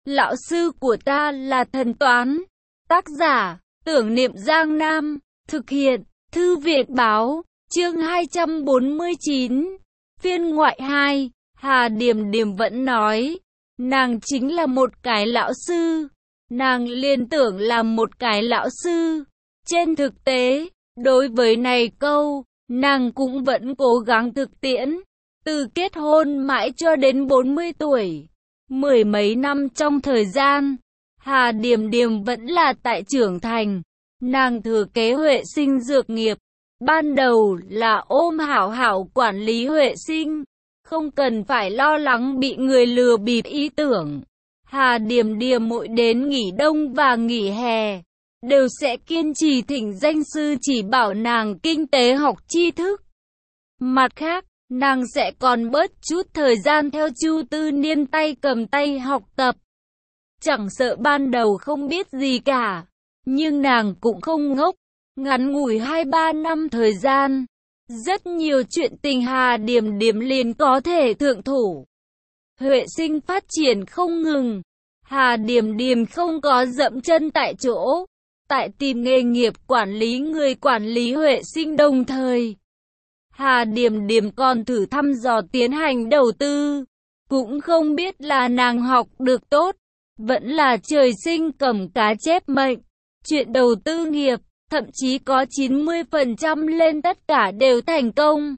Lão sư của ta là thần toán. Tác giả, Tưởng Niệm Giang Nam. Thực hiện, Thư viện Báo. Chương 249. Phiên ngoại 2. Hà Điềm Điềm vẫn nói, nàng chính là một cái lão sư. Nàng liên tưởng là một cái lão sư. Trên thực tế, đối với này câu, nàng cũng vẫn cố gắng thực tiễn. Từ kết hôn mãi cho đến 40 tuổi. Mười mấy năm trong thời gian, Hà Điềm Điềm vẫn là tại trưởng thành. Nàng thừa kế Huệ Sinh dược nghiệp. Ban đầu là ôm hảo hảo quản lý Huệ Sinh. Không cần phải lo lắng bị người lừa bịp ý tưởng. Hà Điềm Điềm mỗi đến nghỉ đông và nghỉ hè, đều sẽ kiên trì thỉnh danh sư chỉ bảo nàng kinh tế học tri thức. Mặt khác, nàng sẽ còn bớt chút thời gian theo Chu Tư Niên tay cầm tay học tập. Chẳng sợ ban đầu không biết gì cả, nhưng nàng cũng không ngốc. Ngắn ngủi 2-3 năm thời gian, rất nhiều chuyện tình Hà Điềm Điềm liền có thể thượng thủ. Huệ Sinh phát triển không ngừng. Hà Điềm Điềm không có dậm chân tại chỗ. Tại tìm nghề nghiệp quản lý người quản lý Huệ Sinh đồng thời, Hà Điềm Điềm còn thử thăm dò tiến hành đầu tư. Cũng không biết là nàng học được tốt, vẫn là trời sinh cầm cá chép mệnh. Chuyện đầu tư nghiệp, thậm chí có 90% lên tất cả đều thành công.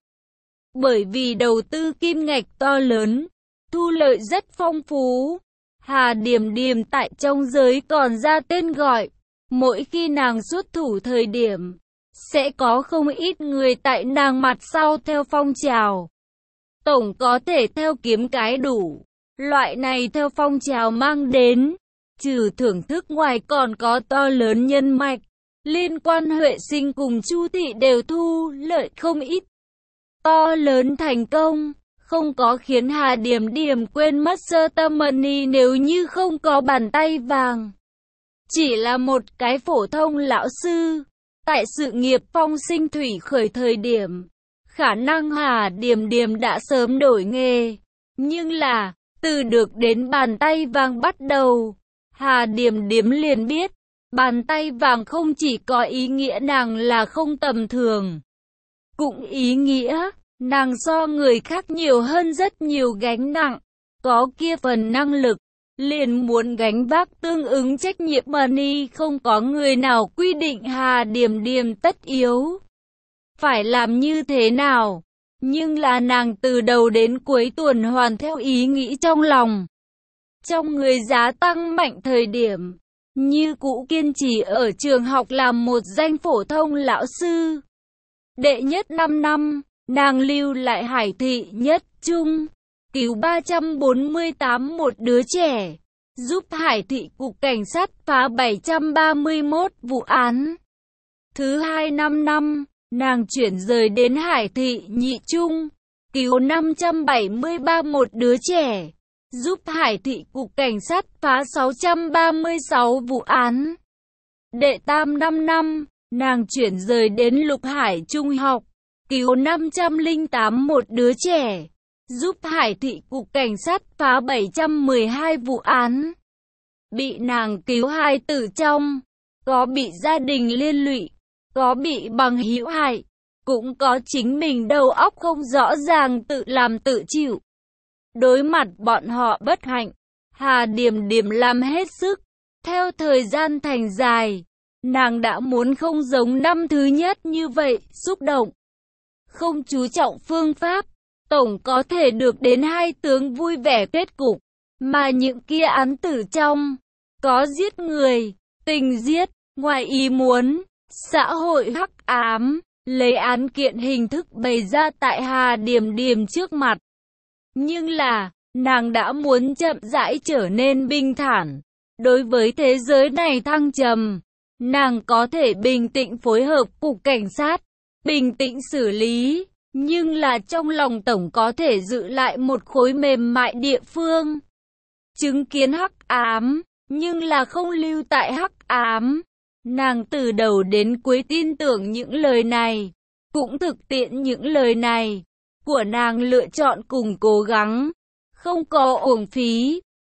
Bởi vì đầu tư kim ngạch to lớn, thu lợi rất phong phú. Hà Điềm Điềm tại trong giới còn ra tên gọi. Mỗi khi nàng xuất thủ thời điểm, sẽ có không ít người tại nàng mặt sau theo phong trào. Tổng có thể theo kiếm cái đủ. Loại này theo phong trào mang đến, trừ thưởng thức ngoài còn có to lớn nhân mạch. Liên quan Huệ Sinh cùng Chu thị đều thu lợi không ít. To lớn thành công, không có khiến Hà Điềm Điềm quên mất sơ tâm money nếu như không có bàn tay vàng. Chỉ là một cái phổ thông lão sư, tại sự nghiệp phong sinh thủy khởi thời điểm, khả năng Hà Điềm Điềm đã sớm đổi nghề. Nhưng là, từ được đến bàn tay vàng bắt đầu, Hà Điềm Điềm liền biết, bàn tay vàng không chỉ có ý nghĩa nàng là không tầm thường, cũng ý nghĩa nàng so người khác nhiều hơn rất nhiều gánh nặng, có kia phần năng lực, liền muốn gánh vác tương ứng trách nhiệm money. Không có người nào quy định Hà Điềm Điềm tất yếu phải làm như thế nào, nhưng là nàng từ đầu đến cuối tuần hoàn theo ý nghĩ trong lòng. Trong người giá tăng mạnh thời điểm, như cũ kiên trì ở trường học làm một danh phổ thông lão sư. Đệ nhất 5 năm, nàng lưu lại Hải thị nhất trung, cứu 348 một đứa trẻ, giúp Hải thị cục cảnh sát phá 731 vụ án. Thứ 2 5 năm, nàng chuyển rời đến Hải thị nhị trung, cứu 573 một đứa trẻ, giúp Hải thị cục cảnh sát phá 636 vụ án. Đệ tam 5 năm, nàng chuyển rời đến Lục Hải trung học, cứu 508 một đứa trẻ, giúp Hải thị cục cảnh sát phá 712 vụ án. Bị nàng cứu hai tử trong, có bị gia đình liên lụy, có bị bằng hữu hại, cũng có chính mình đầu óc không rõ ràng tự làm tự chịu. Đối mặt bọn họ bất hạnh, Hà Điềm Điềm làm hết sức. Theo thời gian thành dài, nàng đã muốn không giống năm thứ nhất như vậy, xúc động, không chú trọng phương pháp, tổng có thể được đến hai tướng vui vẻ kết cục. Mà những kia án tử trong, có giết người, tình giết, ngoài ý muốn, xã hội hắc ám, lấy án kiện hình thức bày ra tại Hà Điềm Điềm trước mặt. Nhưng là, nàng đã muốn chậm rãi trở nên bình thản. Đối với thế giới này thăng trầm, nàng có thể bình tĩnh phối hợp cục cảnh sát, bình tĩnh xử lý, nhưng là trong lòng tổng có thể giữ lại một khối mềm mại địa phương. Chứng kiến hắc ám, nhưng là không lưu tại hắc ám. Nàng từ đầu đến cuối tin tưởng những lời này, cũng thực tiễn những lời này. Của nàng lựa chọn cùng cố gắng, không có uổng phí,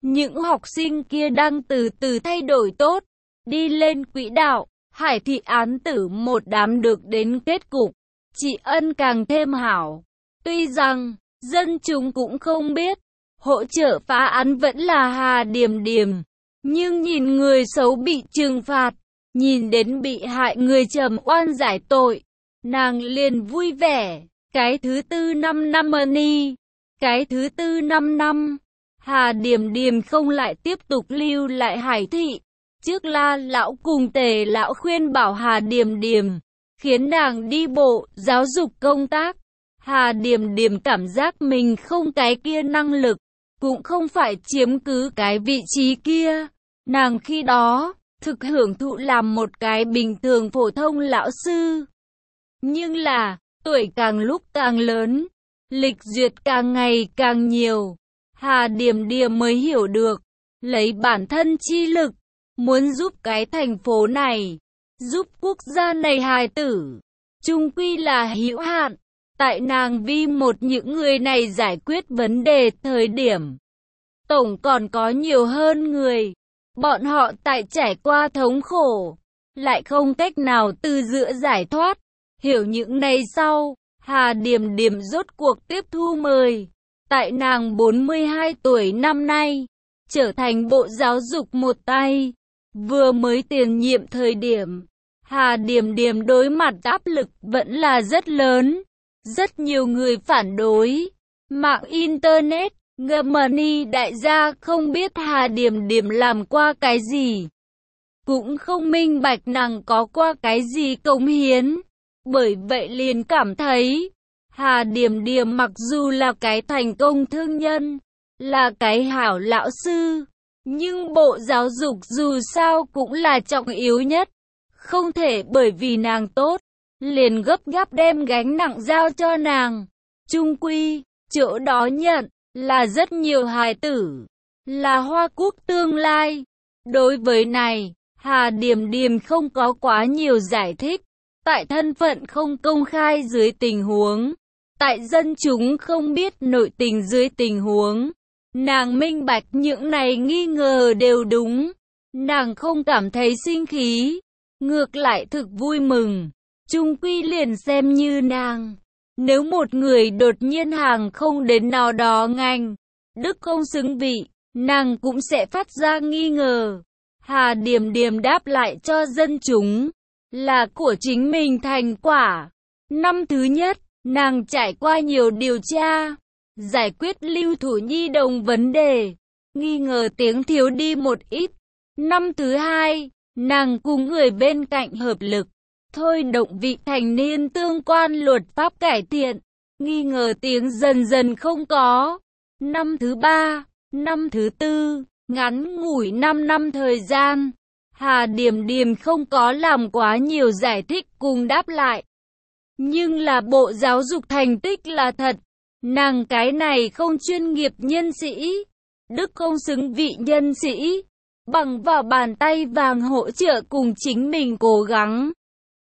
Những học sinh kia đang từ từ thay đổi tốt, đi lên quỹ đạo. Hải thị án tử một đám được đến kết cục, trị ân càng thêm hảo. Tuy rằng, dân chúng cũng không biết, hỗ trợ phá án vẫn là Hà Điềm Điềm. Nhưng nhìn người xấu bị trừng phạt, nhìn đến bị hại người trầm oan giải tội, nàng liền vui vẻ. Cái thứ tư 5 năm money, cái thứ tư 5 năm, Hà Điềm Điềm không lại tiếp tục lưu lại Hải thị. Trước La lão cùng Tề lão khuyên bảo Hà Điềm Điềm, khiến nàng đi bộ, giáo dục công tác. Hà Điềm Điềm cảm giác mình không cái kia năng lực, cũng không phải chiếm cứ cái vị trí kia. Nàng khi đó, thực hưởng thụ làm một cái bình thường phổ thông lão sư. Nhưng là, tuổi càng lúc càng lớn, lịch duyệt càng ngày càng nhiều, Hà Điềm Điềm mới hiểu được, lấy bản thân chi lực, muốn giúp cái thành phố này, giúp quốc gia này hài tử, chung quy là hữu hạn. Tại nàng vì một những người này giải quyết vấn đề thời điểm, tổng còn có nhiều hơn người. Bọn họ tại trải qua thống khổ, lại không cách nào từ giữa giải thoát. Hiểu những này sau, Hà Điềm Điềm rốt cuộc tiếp thu mời. Tại nàng 42 tuổi năm nay, trở thành bộ giáo dục một tay. Vừa mới tiền nhiệm thời điểm, Hà Điềm Điềm đối mặt áp lực vẫn là rất lớn. Rất nhiều người phản đối. Mạng Internet, money đại gia không biết Hà Điềm Điềm làm qua cái gì. Cũng không minh bạch nàng có qua cái gì cống hiến. Bởi vậy liền cảm thấy, Hà Điềm Điềm mặc dù là cái thành công thương nhân, là cái hảo lão sư, nhưng bộ giáo dục dù sao cũng là trọng yếu nhất. Không thể bởi vì nàng tốt, liền gấp gáp đem gánh nặng giao cho nàng. Chung quy, chỗ đó nhận, là rất nhiều hài tử, là Hoa Quốc tương lai. Đối với này, Hà Điềm Điềm không có quá nhiều giải thích. Tại thân phận không công khai dưới tình huống, tại dân chúng không biết nội tình dưới tình huống, nàng minh bạch những này nghi ngờ đều đúng. Nàng không cảm thấy sinh khí, ngược lại thực vui mừng. Chung quy liền xem như nàng. Nếu một người đột nhiên hàng không đến nào đó ngành, đức không xứng vị, nàng cũng sẽ phát ra nghi ngờ. Hà Điềm Điềm đáp lại cho dân chúng, là của chính mình thành quả. Năm thứ nhất, nàng trải qua nhiều điều tra, giải quyết lưu thủ nhi đồng vấn đề, nghi ngờ tiếng thiếu đi một ít. Năm thứ hai, nàng cùng người bên cạnh hợp lực, thôi động vị thành niên tương quan luật pháp cải thiện, nghi ngờ tiếng dần dần không có. Năm thứ ba, năm thứ tư, ngắn ngủi 5 năm thời gian, Hà Điềm Điềm không có làm quá nhiều giải thích cùng đáp lại. Nhưng là bộ giáo dục thành tích là thật, nàng cái này không chuyên nghiệp nhân sĩ, đức không xứng vị nhân sĩ, bằng vào bàn tay vàng hỗ trợ cùng chính mình cố gắng.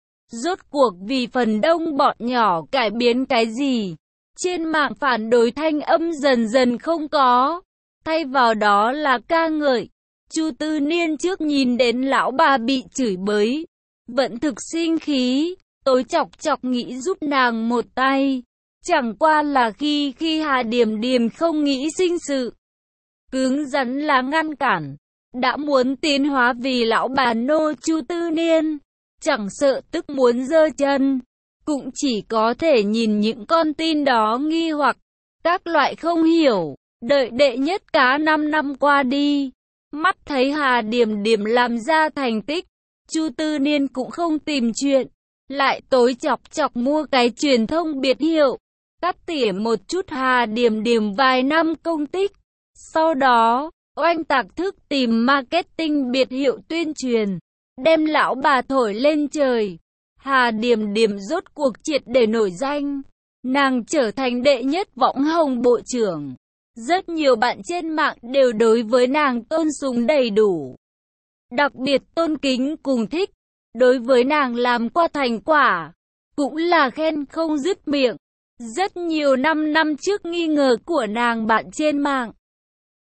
Rốt cuộc vì phần đông bọn nhỏ cải biến cái gì? Trên mạng phản đối thanh âm dần dần không có, thay vào đó là ca ngợi. Chu Tư Niên trước nhìn đến lão bà bị chửi bới, vẫn thực sinh khí, tối chọc chọc nghĩ giúp nàng một tay. Chẳng qua là khi Hà Điềm Điềm không nghĩ sinh sự, cứng rắn là ngăn cản, đã muốn tiến hóa vì lão bà nô Chu Tư Niên, chẳng sợ tức muốn giơ chân, cũng chỉ có thể nhìn những con tin đó nghi hoặc, các loại không hiểu, đợi đệ nhất cá 5 năm qua đi. Mắt thấy Hà Điềm Điềm làm ra thành tích, Chu Tư Niên cũng không tìm chuyện, lại tối chọc chọc mua cái truyền thông biệt hiệu, cắt tỉa một chút Hà Điềm Điềm vài năm công tích. Sau đó, oanh tạc thức tìm marketing biệt hiệu tuyên truyền, đem lão bà thổi lên trời. Hà Điềm Điềm rốt cuộc triệt để nổi danh, nàng trở thành đệ nhất võng hồng bộ trưởng. Rất nhiều bạn trên mạng đều đối với nàng tôn sùng đầy đủ, đặc biệt tôn kính cùng thích. Đối với nàng làm qua thành quả, cũng là khen không dứt miệng. Rất nhiều năm trước nghi ngờ của nàng bạn trên mạng,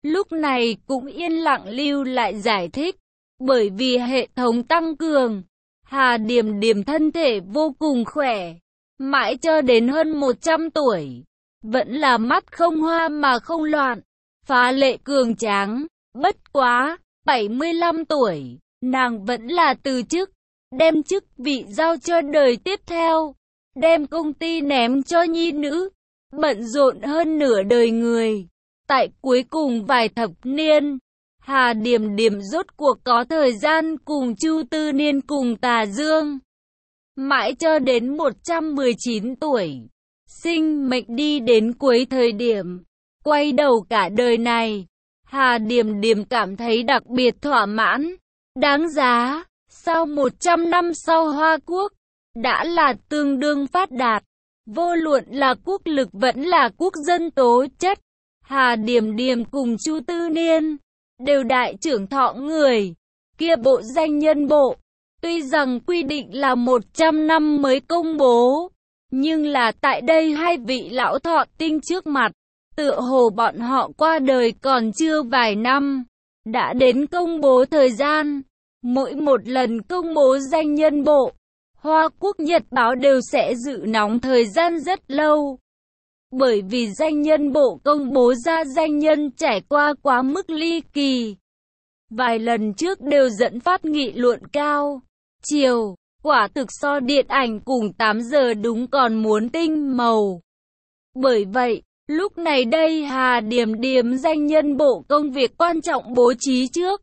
lúc này cũng yên lặng lưu lại giải thích. Bởi vì hệ thống tăng cường, Hà Điềm Điềm thân thể vô cùng khỏe, mãi cho đến hơn 100 tuổi, vẫn là mắt không hoa mà không loạn, phá lệ cường tráng. Bất quá, 75 tuổi, nàng vẫn là từ chức, đem chức vị giao cho đời tiếp theo, đem công ty ném cho nhi nữ, bận rộn hơn nửa đời người. Tại cuối cùng vài thập niên, Hà Điềm Điềm rốt cuộc có thời gian cùng Chu Tư Niên cùng Tà Dương. Mãi cho đến 119 tuổi, sinh mệnh đi đến cuối thời điểm, quay đầu cả đời này, Hà Điềm Điềm cảm thấy đặc biệt thỏa mãn, đáng giá. Sau 100 năm sau Hoa Quốc, đã là tương đương phát đạt, vô luận là quốc lực vẫn là quốc dân tố chất. Hà Điềm Điềm cùng Chu Tư Niên đều đại trưởng thọ người, kia bộ danh nhân bộ, tuy rằng quy định là 100 năm mới công bố, nhưng là tại đây hai vị lão thọ tinh trước mặt, tựa hồ bọn họ qua đời còn chưa vài năm, đã đến công bố thời gian. Mỗi một lần công bố danh nhân bộ, Hoa Quốc Nhật báo đều sẽ dự nóng thời gian rất lâu. Bởi vì danh nhân bộ công bố ra danh nhân trải qua quá mức ly kỳ. Vài lần trước đều dẫn phát nghị luận cao. Chiều, quả thực so điện ảnh cùng 8 giờ đúng còn muốn tinh màu. Bởi vậy, lúc này đây Hà Điềm Điềm danh nhân bộ công việc quan trọng bố trí trước.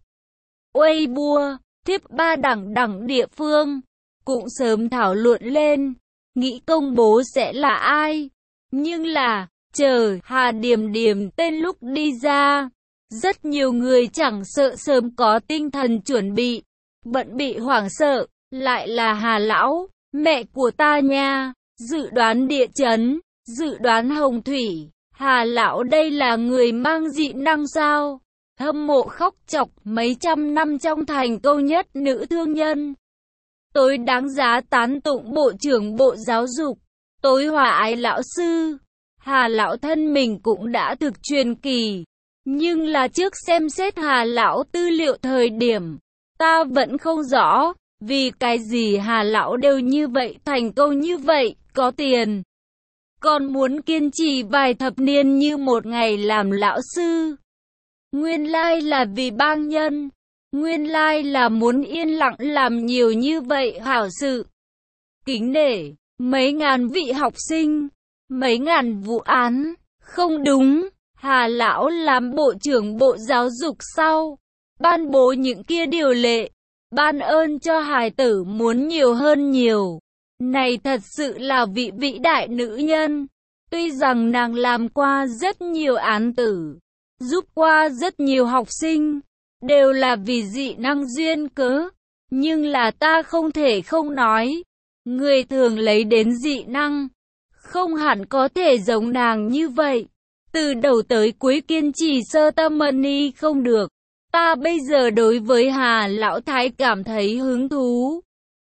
Weibo, thiếp ba đẳng địa phương, cũng sớm thảo luận lên, nghĩ công bố sẽ là ai. Nhưng là, chờ Hà Điềm Điềm tên lúc đi ra, rất nhiều người chẳng sợ sớm có tinh thần chuẩn bị, bận bị hoảng sợ, lại là Hà Lão, mẹ của ta nha, dự đoán địa chấn, dự đoán hồng thủy, Hà Lão đây là người mang dị năng sao? Hâm mộ khóc chọc mấy trăm năm trong thành công nhất nữ thương nhân. Tối đáng giá tán tụng Bộ trưởng Bộ Giáo dục, tối hòa ái lão sư. Hà Lão thân mình cũng đã thực truyền kỳ. Nhưng là trước xem xét Hà Lão tư liệu thời điểm, ta vẫn không rõ, vì cái gì Hà Lão đều như vậy, thành công như vậy, có tiền. Còn muốn kiên trì vài thập niên như một ngày làm lão sư. Nguyên lai là vì bang nhân, nguyên lai là muốn yên lặng làm nhiều như vậy hảo sự. Kính nể, mấy ngàn vị học sinh, mấy ngàn vụ án, không đúng, Hà Lão làm Bộ trưởng Bộ Giáo dục sau, ban bố những kia điều lệ, ban ơn cho hài tử muốn nhiều hơn nhiều. Này thật sự là vị vĩ đại nữ nhân, tuy rằng nàng làm qua rất nhiều án tử, giúp qua rất nhiều học sinh, đều là vì dị năng duyên cớ, nhưng là ta không thể không nói, người thường lấy đến dị năng, không hẳn có thể giống nàng như vậy, từ đầu tới cuối kiên trì sơ tâm money không được, ta bây giờ đối với Hà Lão Thái cảm thấy hứng thú.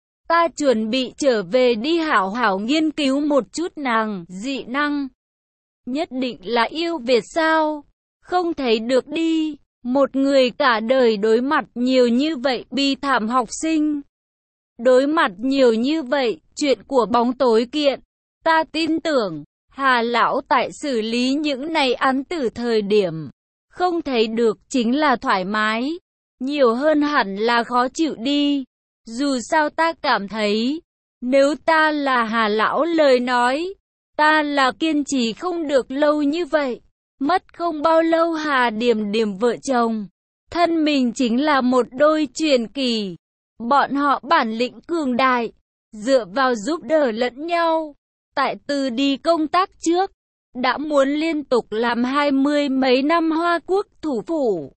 Ta chuẩn bị trở về đi hảo hảo nghiên cứu một chút nàng dị năng. Nhất định là yêu Việt sao? Không thấy được đi. Một người cả đời đối mặt nhiều như vậy bi thảm học sinh. Đối mặt nhiều như vậy chuyện của bóng tối kiện. Ta tin tưởng Hà Lão tại xử lý những này án tử thời điểm. Không thấy được chính là thoải mái. Nhiều hơn hẳn là khó chịu đi. Dù sao ta cảm thấy, nếu ta là Hà Lão lời nói, ta là kiên trì không được lâu như vậy. Mất không bao lâu Hà Điềm Điềm vợ chồng, thân mình chính là một đôi truyền kỳ. Bọn họ bản lĩnh cường đại, dựa vào giúp đỡ lẫn nhau. Tại từ đi công tác trước, đã muốn liên tục làm 20 mấy năm Hoa Quốc thủ phủ.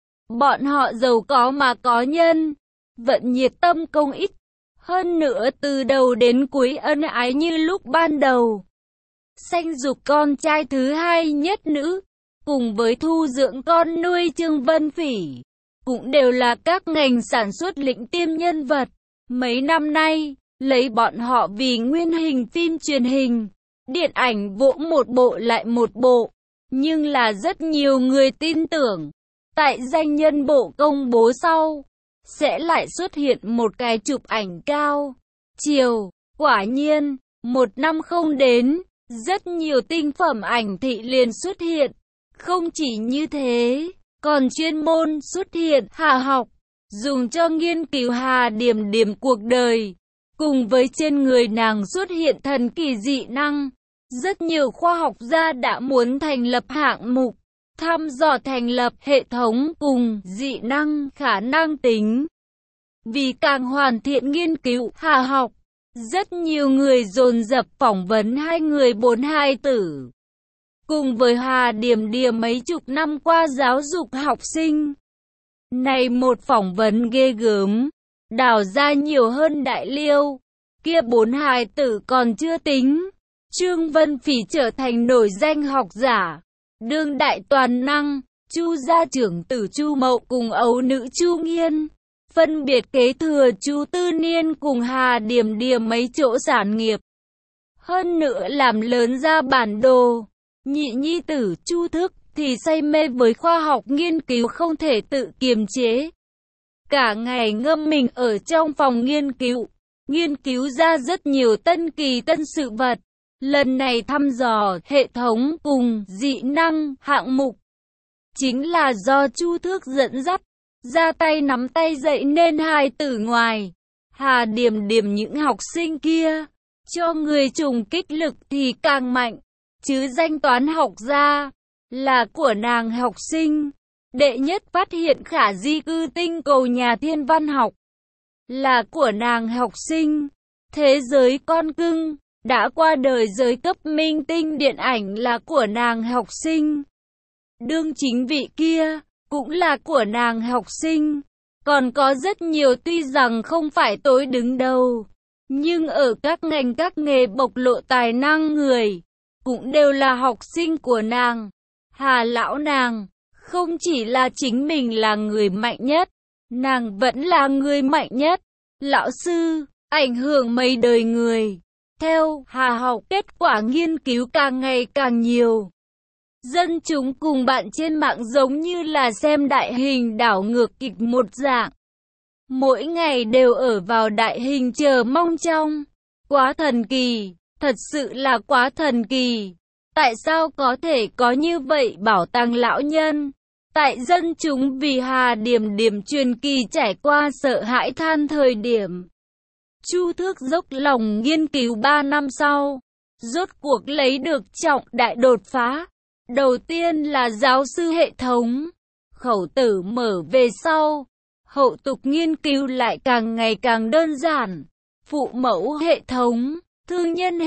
Bọn họ giàu có mà có nhân. Vẫn nhiệt tâm công ích, hơn nữa từ đầu đến cuối ân ái như lúc ban đầu. Sanh dục con trai thứ hai nhất nữ, cùng với thu dưỡng con nuôi Trương Vân Phỉ, cũng đều là các ngành sản xuất lĩnh tiêm nhân vật. Mấy năm nay, lấy bọn họ vì nguyên hình phim truyền hình, điện ảnh vỗ một bộ lại một bộ, Nhưng là rất nhiều người tin tưởng, tại danh nhân bộ công bố sau, sẽ lại xuất hiện một cái chụp ảnh cao, chiều. Quả nhiên, một năm không đến, rất nhiều tinh phẩm ảnh thị liền xuất hiện. Không chỉ như thế, còn chuyên môn xuất hiện Hà học, dùng cho nghiên cứu Hà Điểm Điểm cuộc đời. Cùng với trên người nàng xuất hiện thần kỳ dị năng, rất nhiều khoa học gia đã muốn thành lập hạng mục, thăm dò thành lập hệ thống cùng dị năng khả năng tính. Vì càng hoàn thiện nghiên cứu Hà học, rất nhiều người dồn dập phỏng vấn hai người bốn hai tử. Cùng với Hà Điểm Điểm mấy chục năm qua giáo dục học sinh. Này một phỏng vấn ghê gớm, đào ra nhiều hơn đại liêu. Kia bốn hài tử còn chưa tính. Trương Vân Phỉ trở thành nổi danh học giả, đương đại toàn năng. Chu gia trưởng tử Chu Mậu cùng ấu nữ Chu Nghiên, phân biệt kế thừa Chu Tư Niên cùng Hà Điểm Điểm mấy chỗ sản nghiệp. Hơn nữa làm lớn ra bản đồ. Nhị nhi tử Chu Thức thì say mê với khoa học nghiên cứu không thể tự kiềm chế. Cả ngày ngâm mình ở trong phòng nghiên cứu ra rất nhiều tân kỳ tân sự vật. Lần này thăm dò hệ thống cùng dị năng hạng mục, chính là do Chu Thước dẫn dắt, ra tay nắm tay dạy nên hai tử ngoài. Hà Điểm Điểm những học sinh kia, cho người trùng kích lực thì càng mạnh. Chứ danh toán học ra, là của nàng học sinh. Đệ nhất phát hiện khả di cư tinh cầu nhà thiên văn học, là của nàng học sinh. Thế giới con cưng, đã qua đời giới cấp minh tinh điện ảnh là của nàng học sinh. Đương chính vị kia, cũng là của nàng học sinh. Còn có rất nhiều tuy rằng không phải tối đứng đầu, nhưng ở các ngành các nghề bộc lộ tài năng người, cũng đều là học sinh của nàng. Hà lão nàng, không chỉ là chính mình là người mạnh nhất, nàng vẫn là người mạnh nhất. Lão sư, ảnh hưởng mấy đời người. Theo Hà học kết quả nghiên cứu càng ngày càng nhiều. Dân chúng cùng bạn trên mạng giống như là xem đại hình đảo ngược kịch một dạng. Mỗi ngày đều ở vào đại hình chờ mong trong. Quá thần kỳ, thật sự là quá thần kỳ. Tại sao có thể có như vậy bảo tàng lão nhân? Tại dân chúng vì Hà Điểm Điểm truyền kỳ trải qua sợ hãi than thời điểm. Chu Thước dốc lòng nghiên cứu 3 năm sau, rốt cuộc lấy được trọng đại đột phá. Đầu tiên là giáo sư hệ thống, khẩu tử mở về sau, hậu tục nghiên cứu lại càng ngày càng đơn giản. Phụ mẫu hệ thống, thương nhân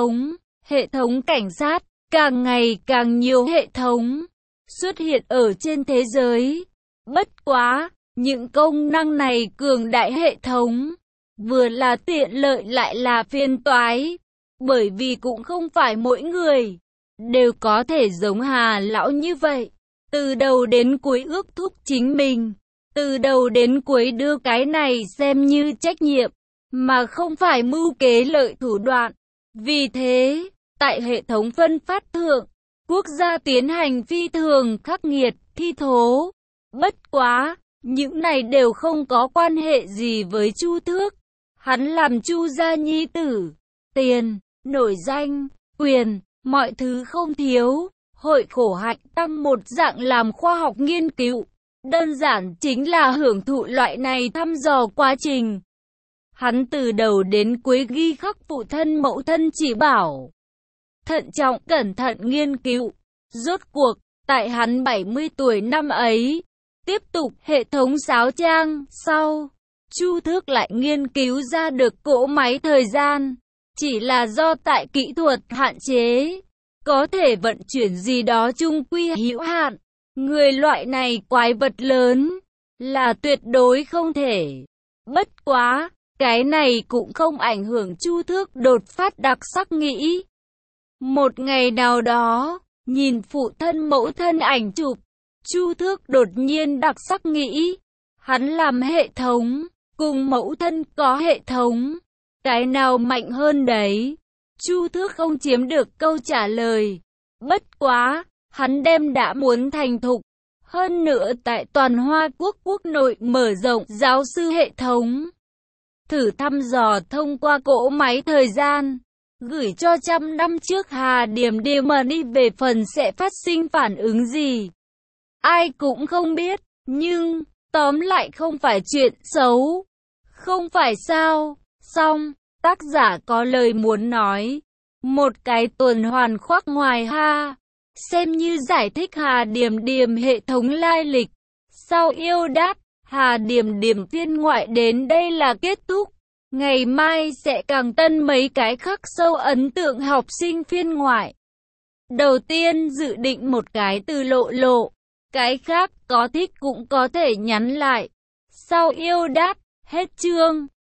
hệ thống cảnh sát, càng ngày càng nhiều hệ thống xuất hiện ở trên thế giới. Bất quá, những công năng này cường đại hệ thống, vừa là tiện lợi lại là phiền toái, bởi vì cũng không phải mỗi người đều có thể giống Hà lão như vậy, từ đầu đến cuối ước thúc chính mình, từ đầu đến cuối đưa cái này xem như trách nhiệm, mà không phải mưu kế lợi thủ đoạn. Vì thế, tại hệ thống phân phát thượng, quốc gia tiến hành phi thường khắc nghiệt, thi thố. Bất quá, những này đều không có quan hệ gì với Chu Thước. Hắn làm Chu gia nhi tử, tiền, nổi danh, quyền, mọi thứ không thiếu. Hội khổ hạnh tăng một dạng làm khoa học nghiên cứu. Đơn giản chính là hưởng thụ loại này thăm dò quá trình. Hắn từ đầu đến cuối ghi khắc phụ thân mẫu thân chỉ bảo. Thận trọng cẩn thận nghiên cứu. Rốt cuộc, tại hắn 70 tuổi năm ấy, tiếp tục hệ thống sáo trang, sau, Chu Thước lại nghiên cứu ra được cỗ máy thời gian. Chỉ là do tại kỹ thuật hạn chế, có thể vận chuyển gì đó chung quy hữu hạn. Người loại này quái vật lớn, là tuyệt đối không thể. Bất quá, cái này cũng không ảnh hưởng Chu Thước đột phát đặc sắc nghĩ. Một ngày nào đó, nhìn phụ thân mẫu thân ảnh chụp, Chu Thước đột nhiên đặc sắc nghĩ. Hắn làm hệ thống, cùng mẫu thân có hệ thống. Cái nào mạnh hơn đấy? Chu Thước không chiếm được câu trả lời. Bất quá, hắn đem đã muốn thành thục. Hơn nữa tại toàn Hoa Quốc quốc nội mở rộng giáo sư hệ thống. Thử thăm dò thông qua cỗ máy thời gian. Gửi cho 100 năm trước Hà Điểm Điểm đi về phần sẽ phát sinh phản ứng gì. Ai cũng không biết, nhưng, tóm lại không phải chuyện xấu. Không phải sao, xong, tác giả có lời muốn nói. Một cái tuần hoàn khoác ngoài ha. Xem như giải thích Hà Điểm Điểm hệ thống lai lịch. Sau yêu đát, Hà Điểm Điểm phiên ngoại đến đây là kết thúc. Ngày mai sẽ càng tân mấy cái khắc sâu ấn tượng học sinh phiên ngoại. Đầu tiên dự định một cái từ lộ lộ. Cái khác có thích cũng có thể nhắn lại. Sau yêu đát, hết chương.